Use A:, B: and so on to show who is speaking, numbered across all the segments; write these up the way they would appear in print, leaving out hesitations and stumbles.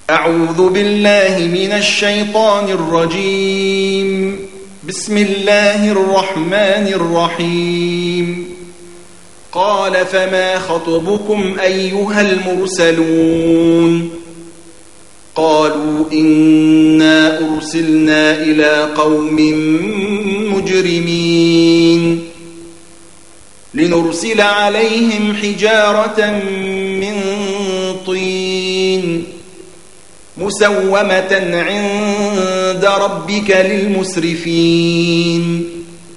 A: أعوذ بالله من الشيطان الرجيم. بسم الله الرحمن الرحيم. قال فما خطبكم أيها المرسلون؟ قالوا إنا أرسلنا إلى قوم مجرمين لنرسل عليهم حجارة من طين مسومة عند ربك للمسرفين.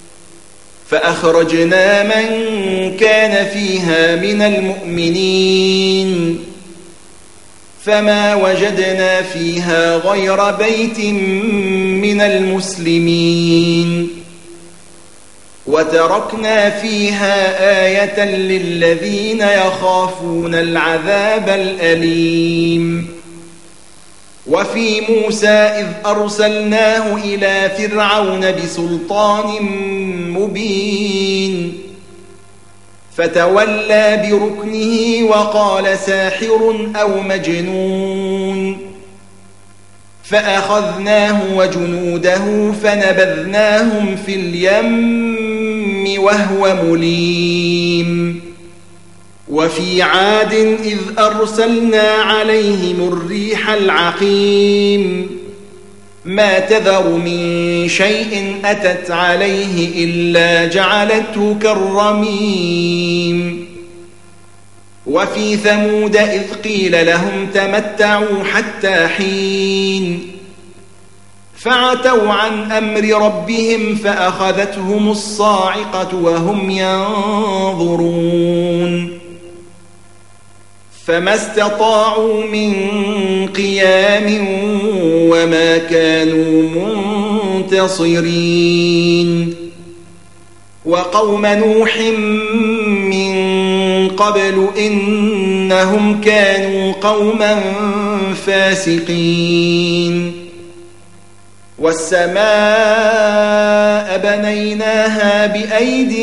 A: فأخرجنا من كان فيها من المؤمنين فما وجدنا فيها غير بيت من المسلمين وتركنا فيها آية للذين يخافون العذاب الأليم. وفي موسى إذ أرسلناه إلى فرعون بسلطان مبين فتولى بركنه وقال ساحر أو مجنون. فأخذناه وجنوده فنبذناهم في اليم وهو مليم. وفي عاد إذ أرسلنا عليهم الريح العقيم ما تذر من شيء أتت عليه إلا جعلته كالرميم. وفي ثمود إذ قيل لهم تمتعوا حتى حين فعتوا عن أمر ربهم فأخذتهم الصاعقة وهم ينظرون فما استطاعوا من قيام وما كانوا منتصرين. وقوم نوح من قبل إنهم كانوا قوما فاسقين. والسماء بنيناها بأيد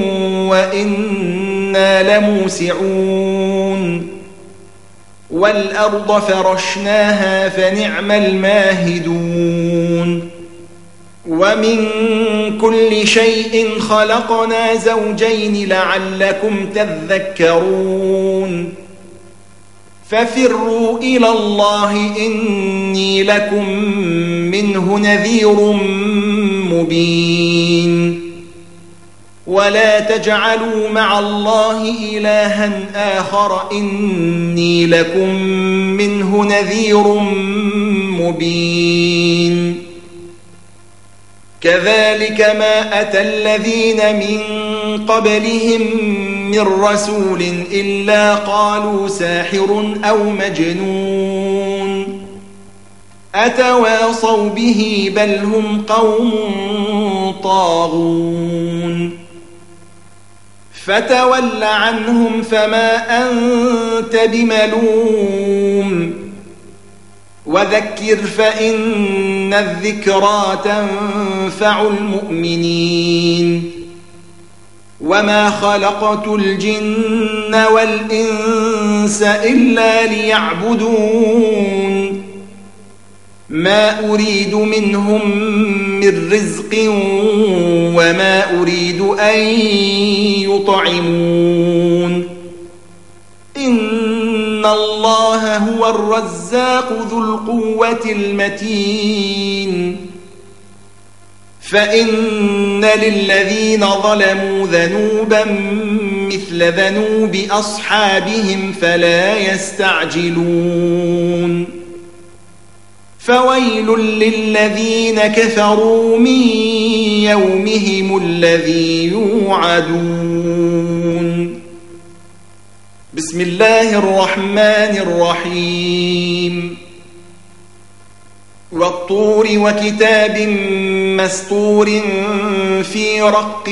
A: وإنا لموسعون. والأرض فرشناها فنعم الماهدون. ومن كل شيء خلقنا زوجين لعلكم تذكرون. ففروا إلى الله إني لكم منه نذير مبين. ولا تجعلوا مع الله إلها آخر إني لكم منه نذير مبين. كذلك ما أتى الذين من قبلهم من رسول إلا قالوا ساحر أو مجنون أتواصوا به بل هم قوم طاغون. فتول عنهم فما أنت بملوم وذكر فإن الذكرى تنفع المؤمنين. وما خلقت الجن والإنس إلا ليعبدون ما أريد منهم من رزق وما أريد أن يطعمون. إن الله هو الرزاق ذو القوة المتين. فإن للذين ظلموا ذنوبا مثل ذنوب أصحابهم فلا يستعجلون. فويل للذين كفروا من يومهم الذي يوعدون. بسم الله الرحمن الرحيم. والطور وكتاب مسطور في رق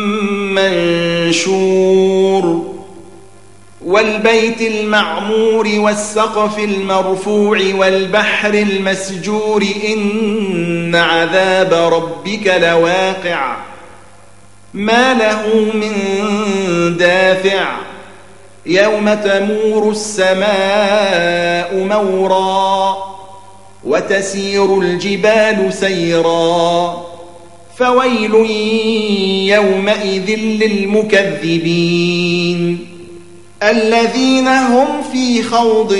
A: منشور والبيت المعمور والسقف المرفوع والبحر المسجور إن عذاب ربك لواقع ما له من دافع يوم تمور السماء مورا وتسير الجبال سيرا فويل يومئذ للمكذبين الذين هم في خوض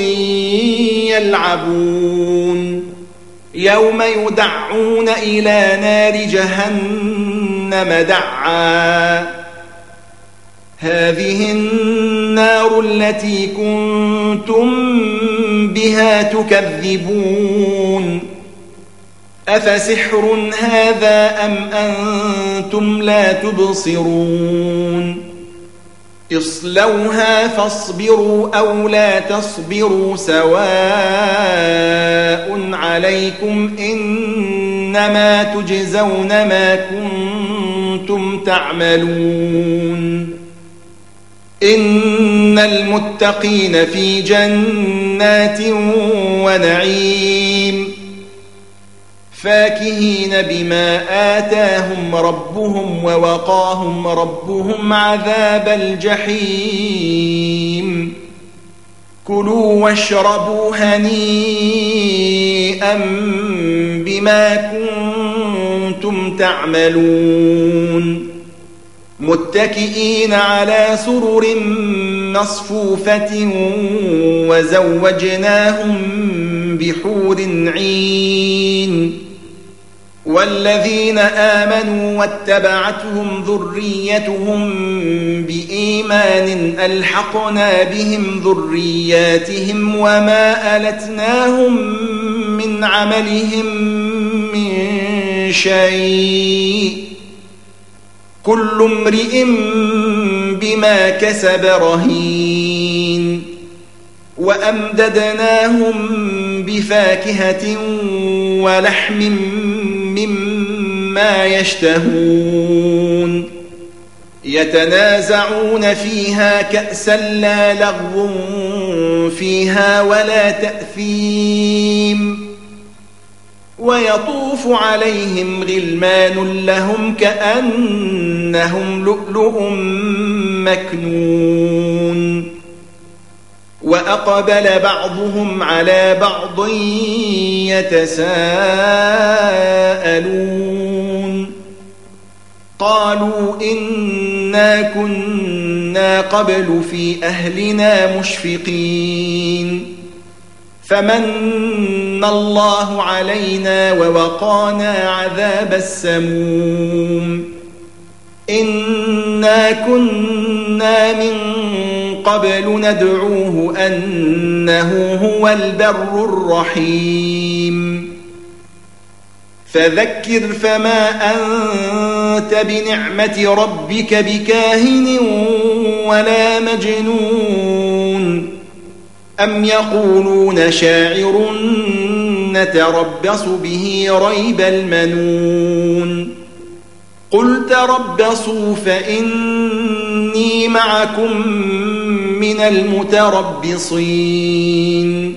A: يلعبون يوم يدعون إلى نار جهنم دعا هذه النار التي كنتم بها تكذبون أفسحر هذا أم أنتم لا تبصرون اصلوها فاصبروا أو لا تصبروا سواء عليكم إنما تجزون ما كنتم تعملون إن المتقين في جنات ونعيم فاكهين بما آتاهم ربهم ووقاهم ربهم عذاب الجحيم كلوا واشربوا هنيئا بما كنتم تعملون متكئين على سرر مصفوفة وزوجناهم بحور عين والذين آمنوا واتبعتهم ذريتهم بإيمان ألحقنا بهم ذرياتهم وما ألتناهم من عملهم من شيء كل امرئ بما كسب رهين وأمددناهم بفاكهة ولحم مما يشتهون يتنازعون فيها كأسا لا لغو فيها ولا تأثيم ويطوف عليهم غلمان لهم كأنهم لؤلؤ مكنون وأقبل بعضهم على بعض يتساءلون قالوا إنا كنا قبل في أهلنا مشفقين فمن الله علينا ووقانا عذاب السموم إنا كنا من قبل ندعوه أنه هو البر الرحيم فذكر فما أنت بنعمة ربك بكاهن ولا مجنون أم يقولون شاعر نتربص به ريب المنون قل تربصوا فإني معكم من المتربصين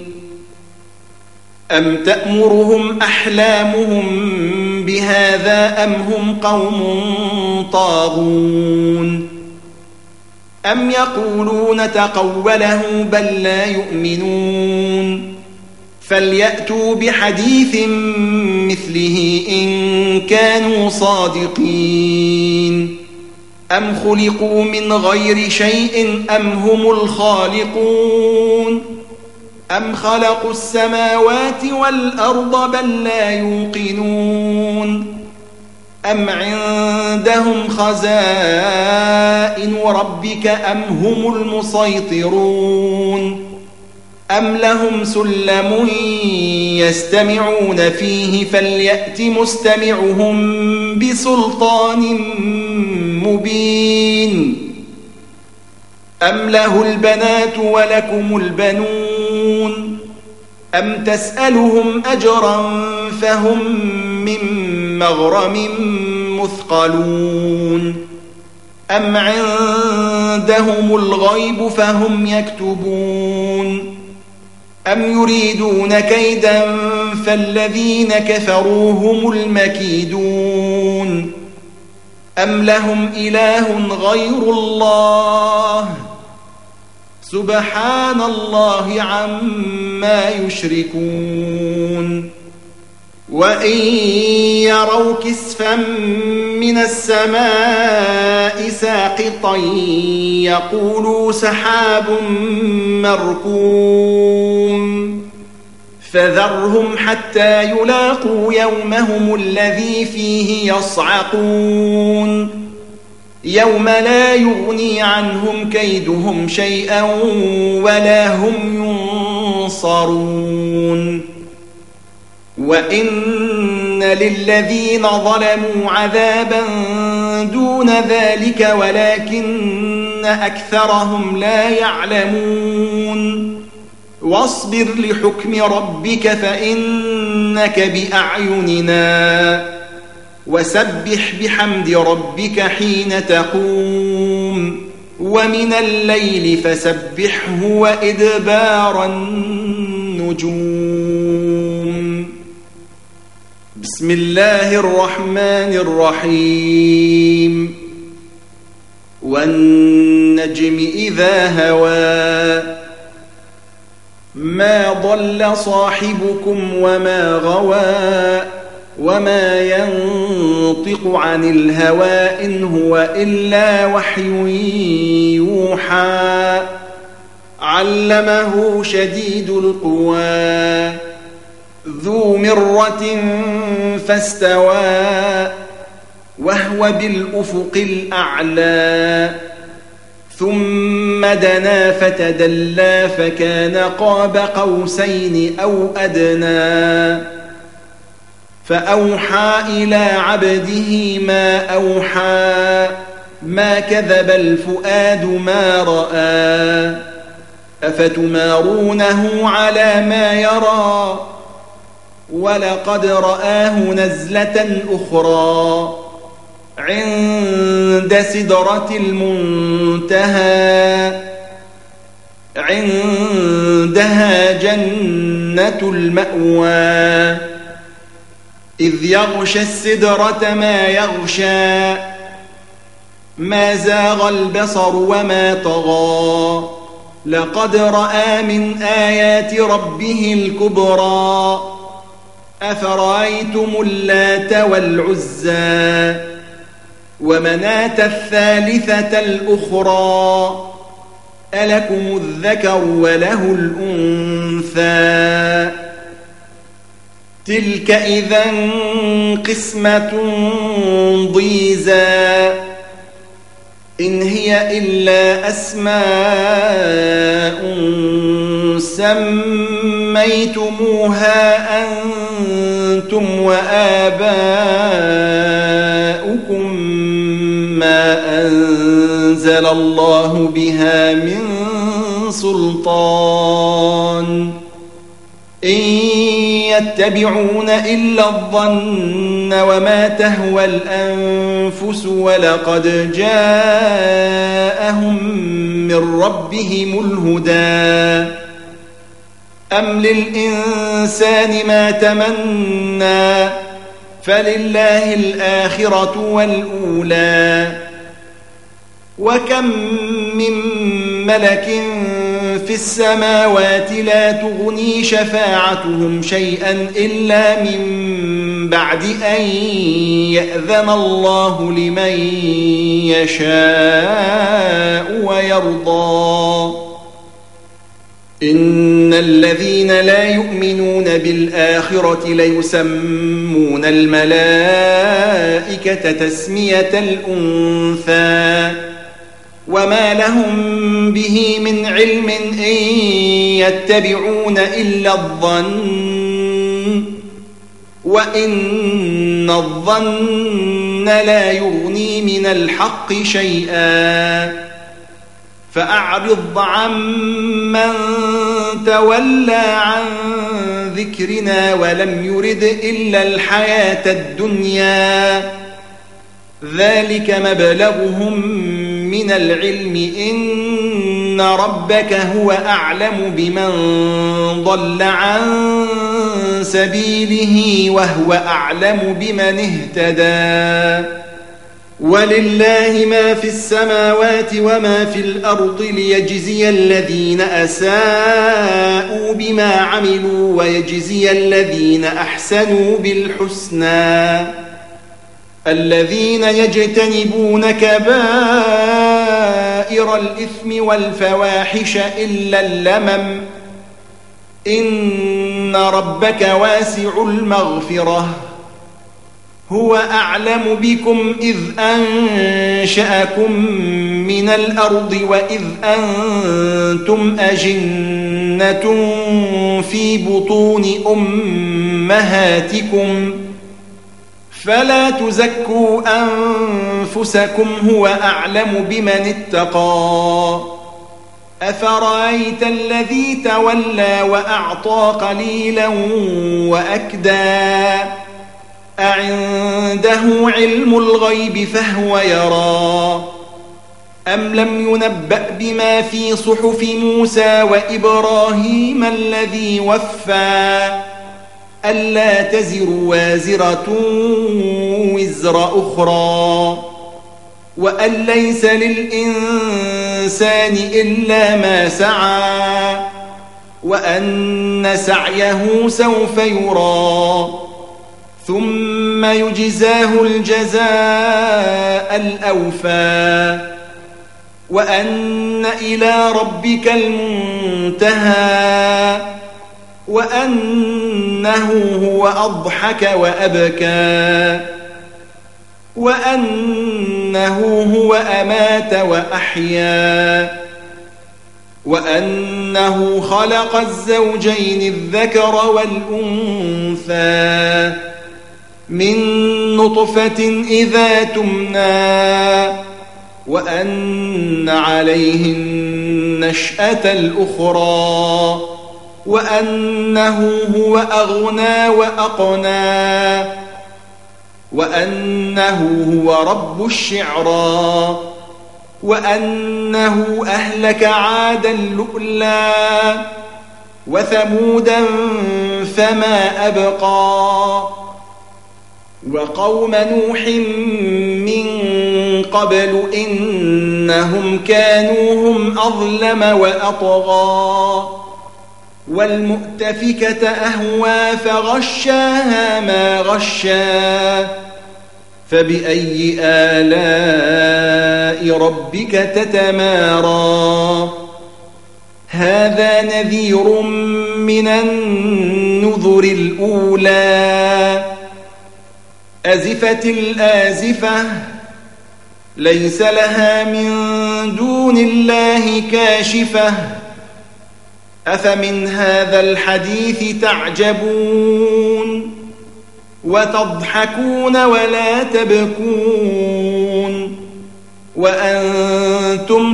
A: أم تأمرهم أحلامهم بهذا أم هم قوم طاغون أم يقولون تقوله بل لا يؤمنون فليأتوا بحديث مثله إن كانوا صادقين أم خلقوا من غير شيء أم هم الخالقون أم خلقوا السماوات والأرض بل لا يوقنون أم عندهم خزائن ربك أم هم المسيطرون أم لهم سلم يستمعون فيه فليأت مستمعهم بسلطان مبين أم له البنات ولكم البنون أم تسألهم أجرا فهم من مغرم مثقلون أم عندهم الغيب فهم يكتبون أم يريدون كيدا فالذين كفروا هم المكيدون أم لهم إله غير الله سبحان الله عما يشركون وإن يروا كسفا من السماء ساقطا يقولوا سحاب مركوم فذرهم حتى يلاقوا يومهم الذي فيه يصعقون يوم لا يغني عنهم كيدهم شيئا ولا هم ينصرون وإن للذين ظلموا عذابا دون ذلك ولكن أكثرهم لا يعلمون واصبر لحكم ربك فإنك بأعيننا وسبح بحمد ربك حين تقوم ومن الليل فسبحه وإدبار النجوم بسم الله الرحمن الرحيم والنجم إذا هوى ما ضل صاحبكم وما غوى وما ينطق عن الهوى إن هو إلا وحي يوحى علمه شديد القوى ذو مرة فاستوى وهو بالأفق الأعلى ثم دنا فتدلى فكان قاب قوسين أو أدنى فأوحى إلى عبده ما أوحى ما كذب الفؤاد ما رأى أفتمارونه على ما يرى ولقد رآه نزلة أخرى عند سدرة المنتهى عندها جنة المأوى إذ يغشى السدرة ما يغشى ما زاغ البصر وما طغى لقد رأى من آيات ربه الكبرى أفرأيتم اللات والعزى ومناة الثالثة الأخرى ألكم الذكر وله الأنثى تلك إذا قسمة ضيزى إن هي إلا أسماء سميتموها أنتم وآباؤكم ما أنزل الله بها من سلطان إن يتبعون إلا الظن وما تهوى الأنفس ولقد جاءهم من ربهم الهدى أم للإنسان ما تمنى فلله الآخرة والأولى وكم من ملك في السماوات لا تغني شفاعتهم شيئا إلا من بعد أن يأذن الله لمن يشاء ويرضى إن الذين لا يؤمنون بالآخرة ليسمون الملائكة تسمية الأنثى وما لهم به من علم إن يتبعون إلا الظن وإن الظن لا يغني من الحق شيئا فأعرض عمن تولى عن ذكرنا ولم يرد إلا الحياة الدنيا ذلك مبلغهم من العلم إن ربك هو أعلم بمن ضل عن سبيله وهو أعلم بمن اهتدى ولله ما في السماوات وما في الأرض ليجزي الذين أساءوا بما عملوا ويجزي الذين أحسنوا بالحسنى الذين يجتنبون كبائر الإثم والفواحش إلا اللمم إن ربك واسع المغفرة هو أعلم بكم إذ أنشأكم من الأرض وإذ أنتم أجنة في بطون أمهاتكم فلا تزكوا أنفسكم هو أعلم بمن اتقى أفرأيت الذي تولى وأعطى قليلا وأكدى أعنده علم الغيب فهو يرى أم لم ينبأ بما في صحف موسى وإبراهيم الذي وفى ألا تزر وازرة وزر أخرى وأن ليس للإنسان إلا ما سعى وأن سعيه سوف يرى ثم يجزاه الجزاء الأوفى وأن إلى ربك المنتهى وأنه هو أضحك وأبكى وأنه هو أمات وأحيا وأنه خلق الزوجين الذكر والأنثى من نطفة إذا تمنى وأن عليه النشأة الأخرى وأنه هو أغنى وأقنى وأنه هو رب الشعرى وأنه أهلك عادا لؤلا وثمودا فما أبقى وقوم نوح من قبل إنهم كانوا هم أظلم وأطغى والمؤتفكة أهوى فغشاها ما غشا فبأي آلاء ربك تتمارى هذا نذير من النذر الأولى أزفت الآزفة ليس لها من دون الله كاشفة أفمن هذا الحديث تعجبون وتضحكون ولا تبكون وأنتم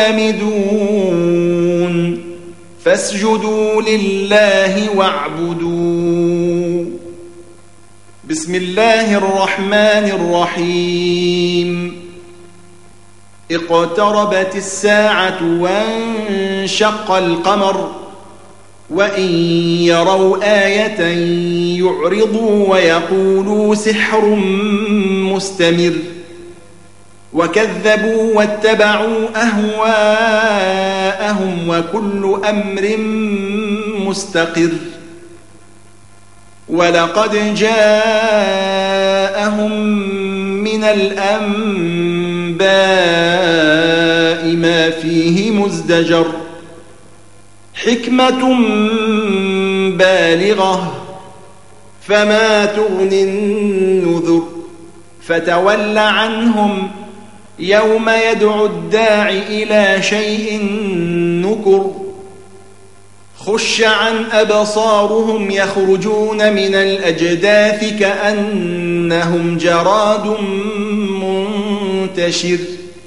A: سامدون فاسجدوا لله واعبدوا بسم الله الرحمن الرحيم اقتربت الساعة وانشق القمر وإن يروا آية يعرضوا ويقولوا سحر مستمر وكذبوا واتبعوا أهواءهم وكل أمر مستقر ولقد جاءهم من الأنباء ما فيه مزدجر حكمة بالغة فما تغني النذر فتول عنهم يوم يدعو الداع إلى شيء نكر خش عن أبصارهم يخرجون من الأجداث كأنهم جراد منتشر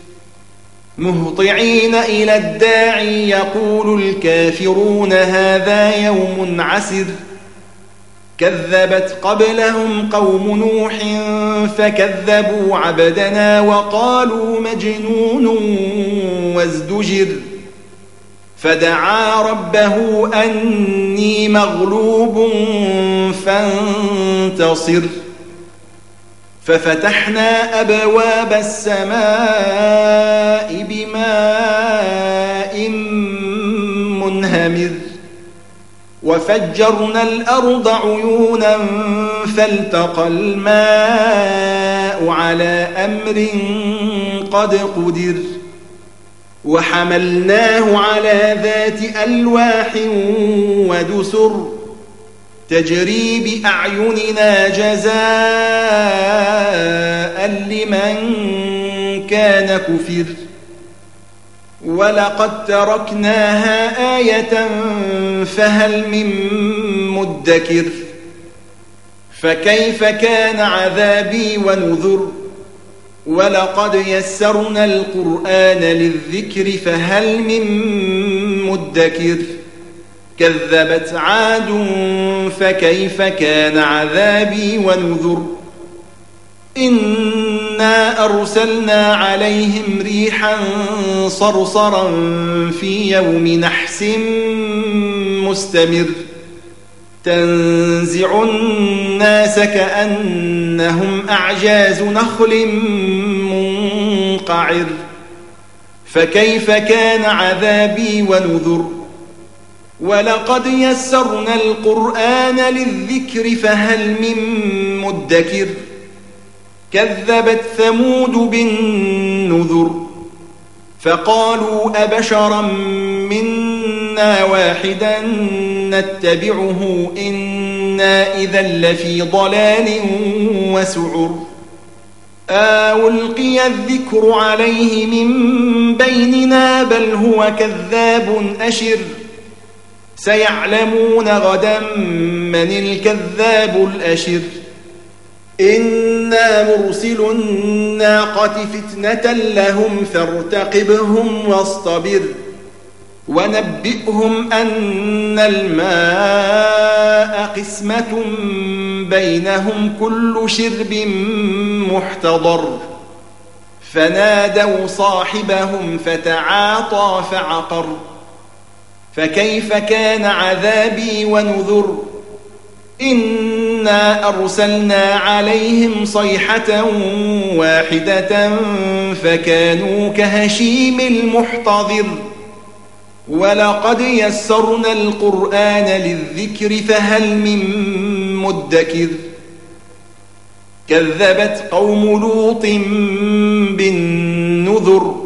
A: مهطعين إلى الداعي يقول الكافرون هذا يوم عسر كذبت قبلهم قوم نوح فكذبوا عبدنا وقالوا مجنون وازدجر فدعا ربه أني مغلوب فانتصر ففتحنا أبواب السماء بماء منهمر وفجرنا الأرض عيونا فالتقى الماء على أمر قد قدر وحملناه على ذات ألواح ودسر تجري بأعيننا جزاء لمن كان كفر ولقد تركناها آية فهل من مدكر فكيف كان عذابي ونذر ولقد يسرنا القرآن للذكر فهل من مدكر كذبت عاد فكيف كان عذابي ونذر إنا أرسلنا عليهم ريحا صرصرا في يوم نحس مستمر تنزع الناس كأنهم أعجاز نخل منقعر فكيف كان عذابي ونذر ولقد يسرنا القرآن للذكر فهل من مدكر كذبت ثمود بالنذر فقالوا أبشرا منا واحدا نتبعه إنا إذا لفي ضلال وسعر ألقي الذكر عليه من بيننا بل هو كذاب أشر سيعلمون غدا من الكذاب الأشر إنا مرسل الناقة فتنة لهم فارتقبهم واصطبر ونبئهم أن الماء قسمة بينهم كل شرب محتضر فنادوا صاحبهم فتعاطى فعقر فكيف كان عذابي ونذر إنا أرسلنا عليهم صيحة واحدة فكانوا كهشيم المحتضر ولقد يسرنا القرآن للذكر فهل من مدكر كذبت قوم لوط بالنذر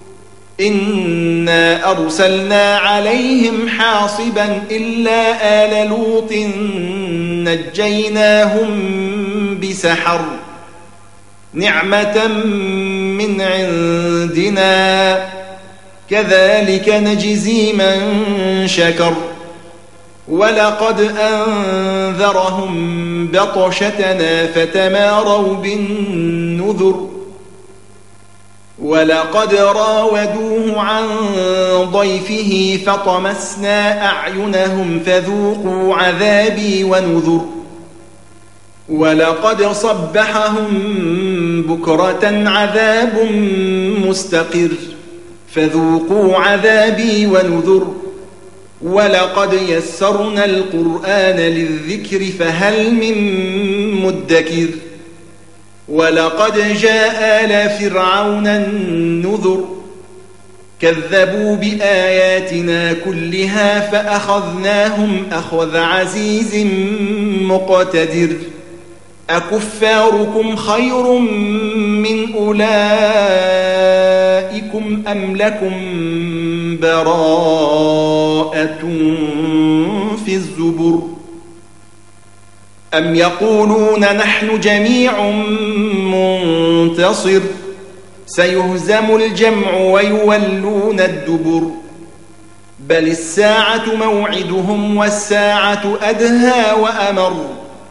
A: إنا أرسلنا عليهم حاصبا إلا آل لوط نجيناهم بسحر نعمة من عندنا كذلك نجزي من شكر ولقد أنذرهم بطشتنا فتماروا بالنذر ولقد راودوه عن ضيفه فطمسنا أعينهم فذوقوا عذابي ونذر ولقد صبحهم بكرة عذاب مستقر فذوقوا عذابي ونذر ولقد يسرنا القرآن للذكر فهل من مدكر ولقد جاء آل فرعون النذر كذبوا بآياتنا كلها فأخذناهم أخذ عزيز مقتدر أكفاركم خير من أولئكم أم لكم براءة في الزبر أم يقولون نحن جميع منتصر سيهزم الجمع ويولون الدبر بل الساعة موعدهم والساعة أدهى وأمر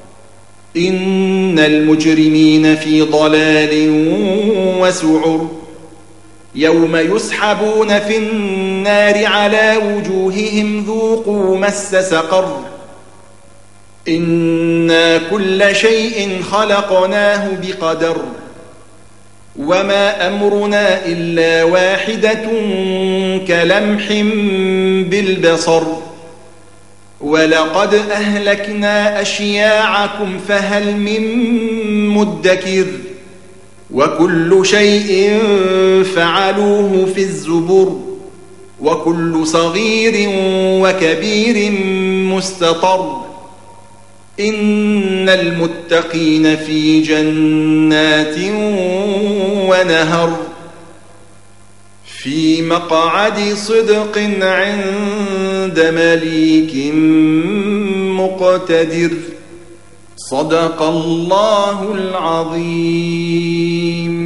A: إن المجرمين في ضلال وسعر يوم يسحبون في النار على وجوههم ذوقوا مس سقر إنا كل شيء خلقناه بقدر وما أمرنا إلا واحدة كلمح بالبصر ولقد أهلكنا أشياعكم فهل من مدكر وكل شيء فعلوه في الزبر وكل صغير وكبير مستطر إن المتقين في جنات ونهر في مقعد صدق عند مليك مقتدر صدق الله العظيم.